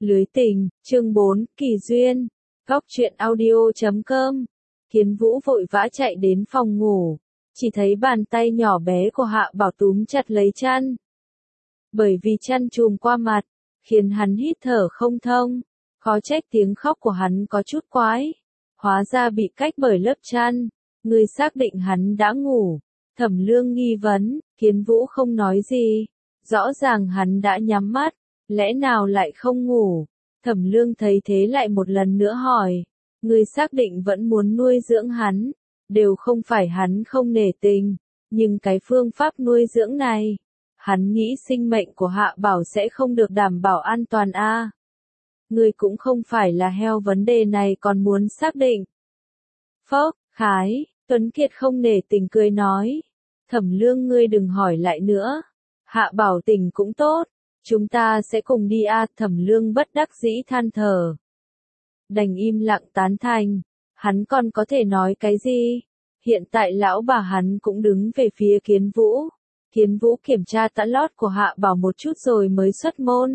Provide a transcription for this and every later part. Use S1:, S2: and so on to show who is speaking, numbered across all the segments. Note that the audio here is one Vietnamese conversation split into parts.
S1: Lưới tình, chương 4, kỳ duyên. Góc truyện audio.com. Kiến Vũ vội vã chạy đến phòng ngủ, chỉ thấy bàn tay nhỏ bé của Hạ Bảo túm chặt lấy chăn. Bởi vì chăn trùm qua mặt, khiến hắn hít thở không thông, khó trách tiếng khóc của hắn có chút quái. Hóa ra bị cách bởi lớp chăn, người xác định hắn đã ngủ. Thẩm Lương nghi vấn, Kiến Vũ không nói gì, rõ ràng hắn đã nhắm mắt, lẽ nào lại không ngủ. Thẩm Lương thấy thế lại một lần nữa hỏi, người xác định vẫn muốn nuôi dưỡng hắn, đều không phải hắn không nể tình, nhưng cái phương pháp nuôi dưỡng này, hắn nghĩ sinh mệnh của Hạ Bảo sẽ không được đảm bảo an toàn a. Người cũng không phải là heo, vấn đề này còn muốn xác định. Phốc, khái, Tuấn Kiệt không nể tình cười nói, Thẩm Lương ngươi đừng hỏi lại nữa, Hạ Bảo tình cũng tốt, chúng ta sẽ cùng đi a. Thẩm Lương bất đắc dĩ than thở. Đành im lặng tán thành, hắn còn có thể nói cái gì? Hiện tại lão bà hắn cũng đứng về phía Kiến Vũ. Kiến Vũ kiểm tra tã lót của Hạ Bảo một chút rồi mới xuất môn.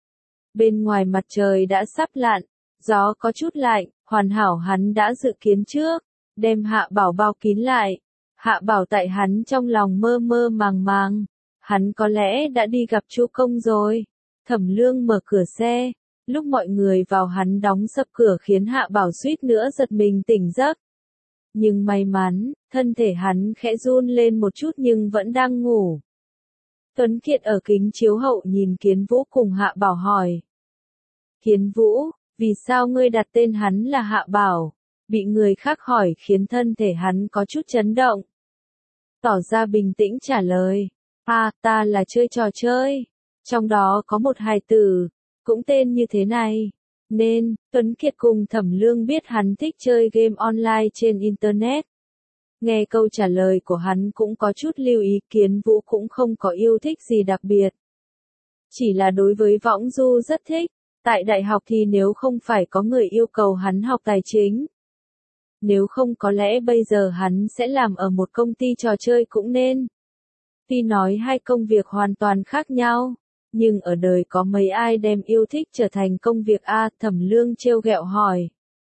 S1: Bên ngoài mặt trời đã sắp lặn, gió có chút lạnh, hoàn hảo hắn đã dự kiến trước, đem Hạ Bảo bao kín lại. Hạ Bảo tại hắn trong lòng mơ mơ màng màng, hắn có lẽ đã đi gặp Chu Công rồi. Thẩm Lương mở cửa xe, lúc mọi người vào hắn đóng sập cửa khiến Hạ Bảo suýt nữa giật mình tỉnh giấc. Nhưng may mắn, thân thể hắn khẽ run lên một chút nhưng vẫn đang ngủ. Tuấn Kiệt ở kính chiếu hậu nhìn Kiến Vũ cùng Hạ Bảo hỏi. Kiến Vũ, vì sao ngươi đặt tên hắn là Hạ Bảo? Bị người khác hỏi khiến thân thể hắn có chút chấn động. Tỏ ra bình tĩnh trả lời. Ta là chơi trò chơi. Trong đó có một hài tử, cũng tên như thế này. Nên, Tuấn Kiệt cùng Thẩm Lương biết hắn thích chơi game online trên Internet. Nghe câu trả lời của hắn cũng có chút lưu ý. Kiến Vũ cũng không có yêu thích gì đặc biệt. Chỉ là đối với võng du rất thích. Tại đại học thì nếu không phải có người yêu cầu hắn học tài chính. Nếu không có lẽ bây giờ hắn sẽ làm ở một công ty trò chơi cũng nên. Tuy nói hai công việc hoàn toàn khác nhau, nhưng ở đời có mấy ai đem yêu thích trở thành công việc a? Thẩm Lương trêu ghẹo hỏi.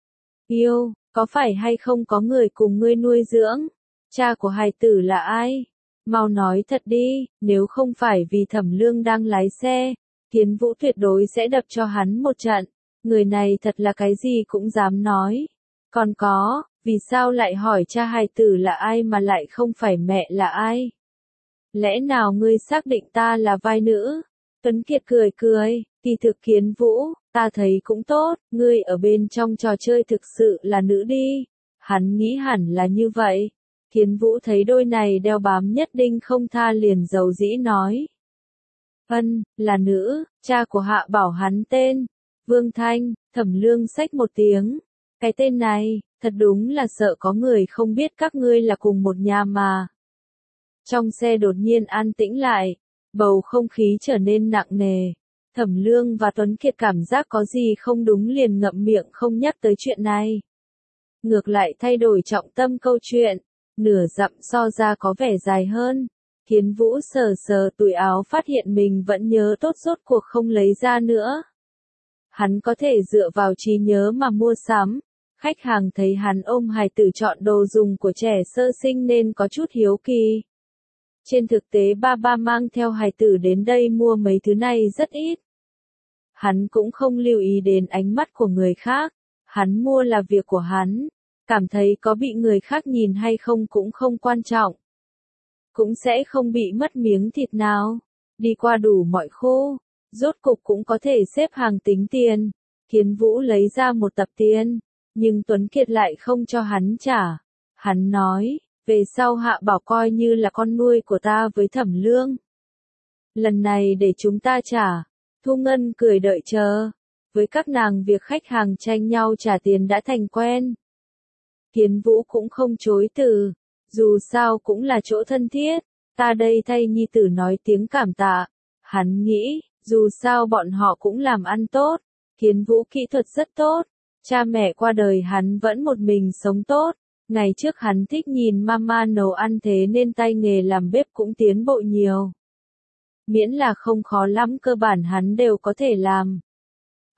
S1: Yêu, có phải hay không có người cùng ngươi nuôi dưỡng? Cha của hài tử là ai? Mau nói thật đi, nếu không phải vì Thẩm Lương đang lái xe, Kiến Vũ tuyệt đối sẽ đập cho hắn một trận. Người này thật là cái gì cũng dám nói. Còn có, vì sao lại hỏi cha hài tử là ai mà lại không phải mẹ là ai? Lẽ nào ngươi xác định ta là vai nữ? Tuấn Kiệt cười cười, kỳ thực Kiến Vũ, ta thấy cũng tốt, ngươi ở bên trong trò chơi thực sự là nữ đi. Hắn nghĩ hẳn là như vậy. Kiến Vũ thấy đôi này đeo bám nhất định không tha liền dầu dĩ nói. Là nữ, cha của Hạ Bảo hắn tên Vương Thanh. Thẩm Lương xách một tiếng. Cái tên này, thật đúng là sợ có người không biết các ngươi là cùng một nhà mà. Trong xe đột nhiên an tĩnh lại, bầu không khí trở nên nặng nề. Thẩm Lương và Tuấn Kiệt cảm giác có gì không đúng liền ngậm miệng không nhắc tới chuyện này. Ngược lại thay đổi trọng tâm câu chuyện, nửa dặm so ra có vẻ dài hơn. Kiến Vũ sờ sờ túi áo phát hiện mình vẫn nhớ tốt rốt cuộc không lấy ra nữa. Hắn có thể dựa vào trí nhớ mà mua sắm. Khách hàng thấy hắn ôm hài tử chọn đồ dùng của trẻ sơ sinh nên có chút hiếu kỳ. Trên thực tế ba mang theo hài tử đến đây mua mấy thứ này rất ít. Hắn cũng không lưu ý đến ánh mắt của người khác. Hắn mua là việc của hắn. Cảm thấy có bị người khác nhìn hay không cũng không quan trọng. Cũng sẽ không bị mất miếng thịt nào. Đi qua đủ mọi khu, rốt cục cũng có thể xếp hàng tính tiền. Kiến Vũ lấy ra một tập tiền, nhưng Tuấn Kiệt lại không cho hắn trả. Hắn nói, về sau Hạ Bảo coi như là con nuôi của ta với Thẩm Lương. Lần này để chúng ta trả. Thu Ngân cười đợi chờ. Với các nàng việc khách hàng tranh nhau trả tiền đã thành quen. Kiến Vũ cũng không chối từ. Dù sao cũng là chỗ thân thiết, ta đây thay nhi tử nói tiếng cảm tạ. Hắn nghĩ, dù sao bọn họ cũng làm ăn tốt, Kiến Vũ kỹ thuật rất tốt, cha mẹ qua đời hắn vẫn một mình sống tốt. Ngày trước hắn thích nhìn mama nấu ăn thế nên tay nghề làm bếp cũng tiến bộ nhiều. Miễn là không khó lắm cơ bản hắn đều có thể làm.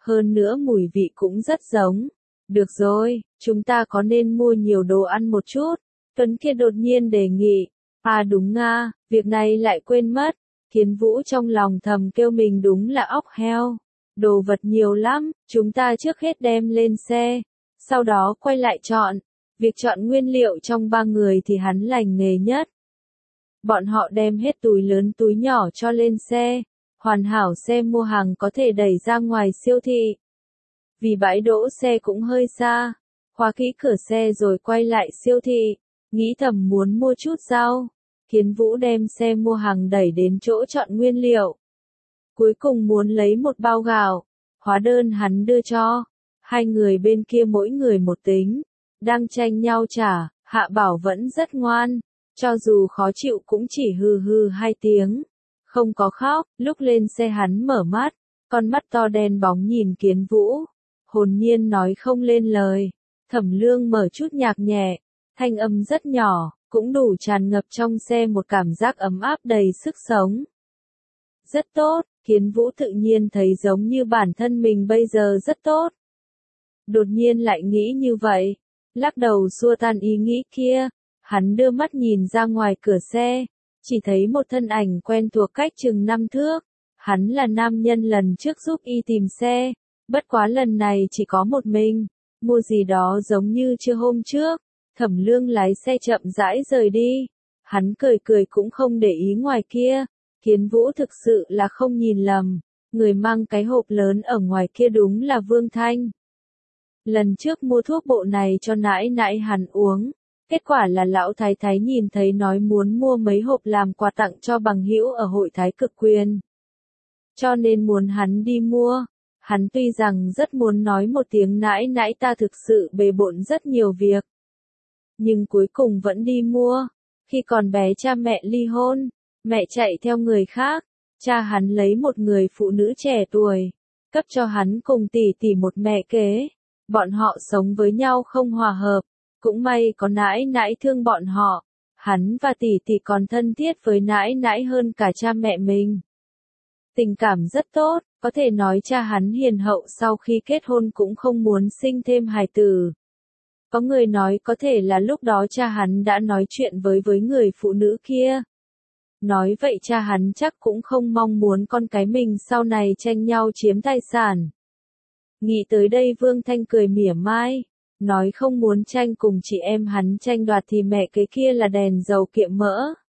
S1: Hơn nữa mùi vị cũng rất giống. Được rồi, chúng ta có nên mua nhiều đồ ăn một chút? Tuấn Kiệt đột nhiên đề nghị. À đúng nga, việc này lại quên mất. Thiến Vũ trong lòng thầm kêu mình đúng là óc heo. Đồ vật nhiều lắm, chúng ta trước hết đem lên xe. Sau đó quay lại chọn. Việc chọn nguyên liệu trong ba người thì hắn lành nghề nhất. Bọn họ đem hết túi lớn túi nhỏ cho lên xe. Hoàn hảo xe mua hàng có thể đẩy ra ngoài siêu thị. Vì bãi đỗ xe cũng hơi xa. Khóa kỹ cửa xe rồi quay lại siêu thị. Nghĩ thầm muốn mua chút rau. Thiến Vũ đem xe mua hàng đẩy đến chỗ chọn nguyên liệu. Cuối cùng muốn lấy một bao gạo. Hóa đơn hắn đưa cho. Hai người bên kia mỗi người một tính. Đang tranh nhau trả, Hạ Bảo vẫn rất ngoan. Cho dù khó chịu cũng chỉ hừ hừ 2 tiếng. Không có khóc, lúc lên xe hắn mở mắt. Con mắt to đen bóng nhìn Kiến Vũ. Hồn nhiên nói không lên lời. Thẩm Lương mở chút nhạc nhẹ. Thanh âm rất nhỏ, cũng đủ tràn ngập trong xe một cảm giác ấm áp đầy sức sống. Rất tốt, Kiến Vũ tự nhiên thấy giống như bản thân mình bây giờ rất tốt. Đột nhiên lại nghĩ như vậy. Lắc đầu xua tan ý nghĩ kia. Hắn đưa mắt nhìn ra ngoài cửa xe. Chỉ thấy một thân ảnh quen thuộc cách chừng 5 thước. Hắn là nam nhân lần trước giúp y tìm xe. Bất quá lần này chỉ có một mình. Mua gì đó giống như chưa hôm trước. Thẩm Lương lái xe chậm rãi rời đi. Hắn cười cười cũng không để ý ngoài kia. Kiến Vũ thực sự là không nhìn lầm. Người mang cái hộp lớn ở ngoài kia đúng là Vương Thanh. Lần trước mua thuốc bộ này cho nãi nãi hắn uống. Kết quả là lão thái thái nhìn thấy nói muốn mua mấy hộp làm quà tặng cho bằng hữu ở hội Thái Cực Quyền. Cho nên muốn hắn đi mua. Hắn tuy rằng rất muốn nói một tiếng nãi nãi ta thực sự bề bộn rất nhiều việc. Nhưng cuối cùng vẫn đi mua. Khi còn bé cha mẹ ly hôn, mẹ chạy theo người khác. Cha hắn lấy một người phụ nữ trẻ tuổi, cấp cho hắn cùng tỷ tỷ một mẹ kế. Bọn họ sống với nhau không hòa hợp. Cũng may có nãi nãi thương bọn họ. Hắn và tỷ tỷ còn thân thiết với nãi nãi hơn cả cha mẹ mình. Tình cảm rất tốt, có thể nói cha hắn hiền hậu sau khi kết hôn cũng không muốn sinh thêm hài tử. Có người nói có thể là lúc đó cha hắn đã nói chuyện với người phụ nữ kia. Nói vậy cha hắn chắc cũng không mong muốn con cái mình sau này tranh nhau chiếm tài sản. Nghĩ tới đây Vương Thanh cười mỉa mai. Nói không muốn tranh cùng chị em hắn tranh đoạt thì mẹ kế kia là đèn dầu kiệm mỡ.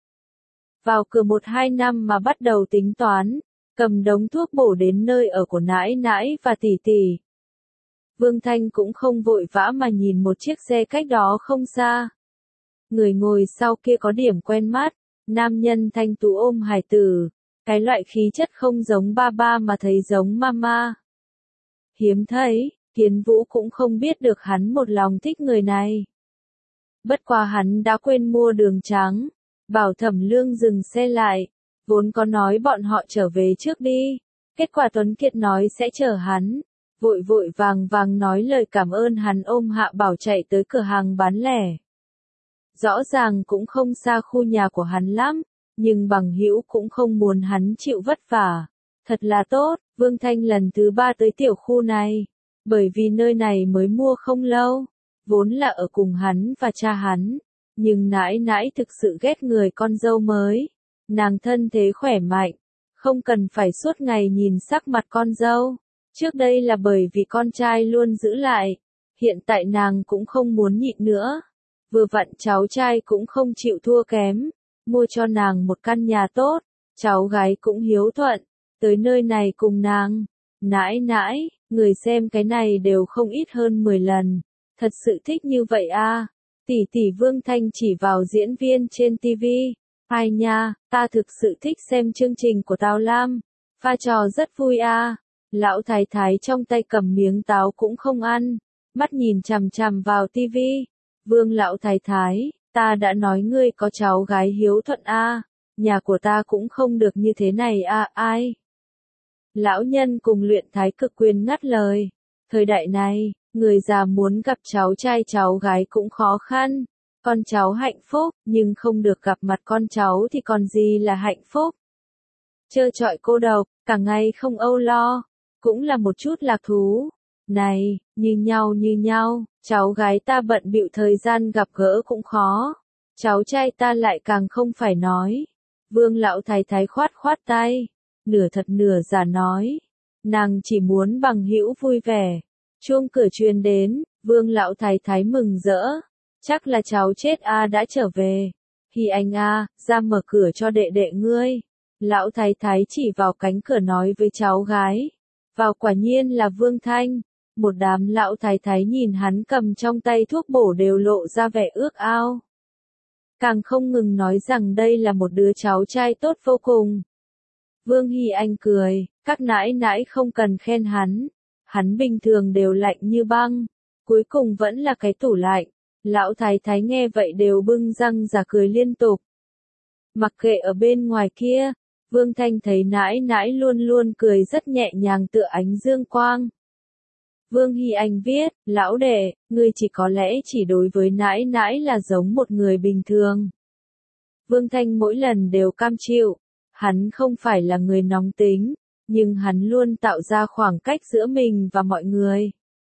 S1: Vào cửa 1-2 năm mà bắt đầu tính toán, cầm đống thuốc bổ đến nơi ở của nãi nãi và tỷ tỷ. Vương Thanh cũng không vội vã mà nhìn một chiếc xe cách đó không xa. Người ngồi sau kia có điểm quen mắt, nam nhân thanh tú ôm hài tử, cái loại khí chất không giống ba ba mà thấy giống mama. Hiếm thấy. Kiến Vũ cũng không biết được hắn một lòng thích người này. Bất quá hắn đã quên mua đường trắng. Bảo Thẩm Lương dừng xe lại. Vốn có nói bọn họ trở về trước đi. Kết quả Tuấn Kiệt nói sẽ chở hắn. Vội vội vàng vàng nói lời cảm ơn hắn ôm Hạ Bảo chạy tới cửa hàng bán lẻ. Rõ ràng cũng không xa khu nhà của hắn lắm. Nhưng bằng hữu cũng không muốn hắn chịu vất vả. Thật là tốt, Vương Thanh lần thứ 3 tới tiểu khu này. Bởi vì nơi này mới mua không lâu, vốn là ở cùng hắn và cha hắn, nhưng nãi nãi thực sự ghét người con dâu mới. Nàng thân thế khỏe mạnh, không cần phải suốt ngày nhìn sắc mặt con dâu. Trước đây là bởi vì con trai luôn giữ lại, hiện tại nàng cũng không muốn nhịn nữa. Vừa vặn cháu trai cũng không chịu thua kém, mua cho nàng một căn nhà tốt, cháu gái cũng hiếu thuận, tới nơi này cùng nàng. Nãi nãi, người xem cái này đều không ít hơn 10 lần. Thật sự thích như vậy à? Tỷ tỷ Vương Thanh chỉ vào diễn viên trên TV. Ai nha, ta thực sự thích xem chương trình của Tào Lam. Pha trò rất vui à? Lão thái thái trong tay cầm miếng táo cũng không ăn. Mắt nhìn chằm chằm vào TV. Vương lão thái thái, ta đã nói ngươi có cháu gái hiếu thuận à? Nhà của ta cũng không được như thế này à? Ai? Lão nhân cùng luyện Thái Cực Quyền ngắt lời. Thời đại này, người già muốn gặp cháu trai cháu gái cũng khó khăn. Con cháu hạnh phúc, nhưng không được gặp mặt con cháu thì còn gì là hạnh phúc. Trơ trọi cô độc, cả ngày không âu lo. cũng là một chút lạc thú. Này, như nhau, cháu gái ta bận bịu thời gian gặp gỡ cũng khó. Cháu trai ta lại càng không phải nói. Vương lão thái thái khoát khoát tay, nửa thật nửa giả nói. Nàng chỉ muốn bằng hữu vui vẻ. Chuông cửa truyền đến, Vương lão thái thái mừng rỡ. Chắc là cháu chết đã trở về. Hi anh ra mở cửa cho đệ đệ ngươi. Lão thái thái chỉ vào cánh cửa nói với cháu gái. Vào quả nhiên là Vương Thanh. Một đám lão thái thái nhìn hắn cầm trong tay thuốc bổ đều lộ ra vẻ ước ao. Càng không ngừng nói rằng đây là một đứa cháu trai tốt vô cùng. Vương Hy Anh cười, các nãi nãi không cần khen hắn bình thường đều lạnh như băng, cuối cùng vẫn là cái tủ lạnh. Lão thái thái nghe vậy đều bưng răng ra cười liên tục. Mặc kệ ở bên ngoài kia, Vương Thanh thấy nãi nãi luôn luôn cười rất nhẹ nhàng tựa ánh dương quang. Vương Hy Anh viết, lão đệ, ngươi chỉ có lẽ chỉ đối với nãi nãi là giống một người bình thường. Vương Thanh mỗi lần đều cam chịu, hắn không phải là người nóng tính, nhưng hắn luôn tạo ra khoảng cách giữa mình và mọi người.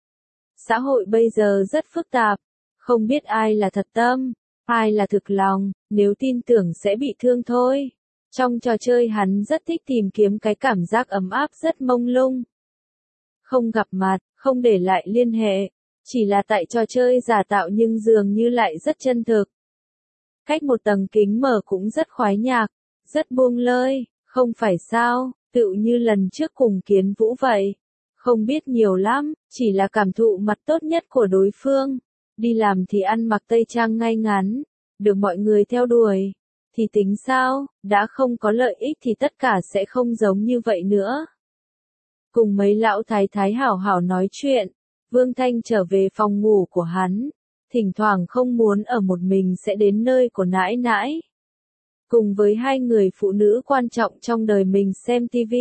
S1: Xã hội bây giờ rất phức tạp, không biết ai là thật tâm, ai là thực lòng, nếu tin tưởng sẽ bị thương thôi. Trong trò chơi hắn rất thích tìm kiếm cái cảm giác ấm áp rất mông lung. Không gặp mặt, không để lại liên hệ, chỉ là tại trò chơi giả tạo nhưng dường như lại rất chân thực. Cách một tầng kính mở cũng rất khoái nhạc, rất buông lơi, không phải sao, tựu như lần trước cùng Kiến Vũ vậy. Không biết nhiều lắm, chỉ là cảm thụ mặt tốt nhất của đối phương. Đi làm thì ăn mặc tây trang ngay ngắn, được mọi người theo đuổi. Thì tính sao, đã không có lợi ích thì tất cả sẽ không giống như vậy nữa. Cùng mấy lão thái thái hảo hảo nói chuyện, Vương Thanh trở về phòng ngủ của hắn, thỉnh thoảng không muốn ở một mình sẽ đến nơi của nãi nãi. Cùng với hai người phụ nữ quan trọng trong đời mình xem TV.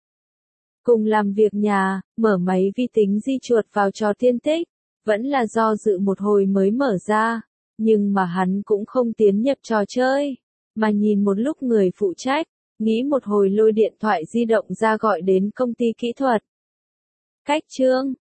S1: Cùng làm việc nhà, mở máy vi tính di chuột vào trò thiên tích, vẫn là do dự một hồi mới mở ra, nhưng mà hắn cũng không tiến nhập trò chơi, mà nhìn một lúc người phụ trách, nghĩ một hồi lôi điện thoại di động ra gọi đến công ty kỹ thuật. Cách chương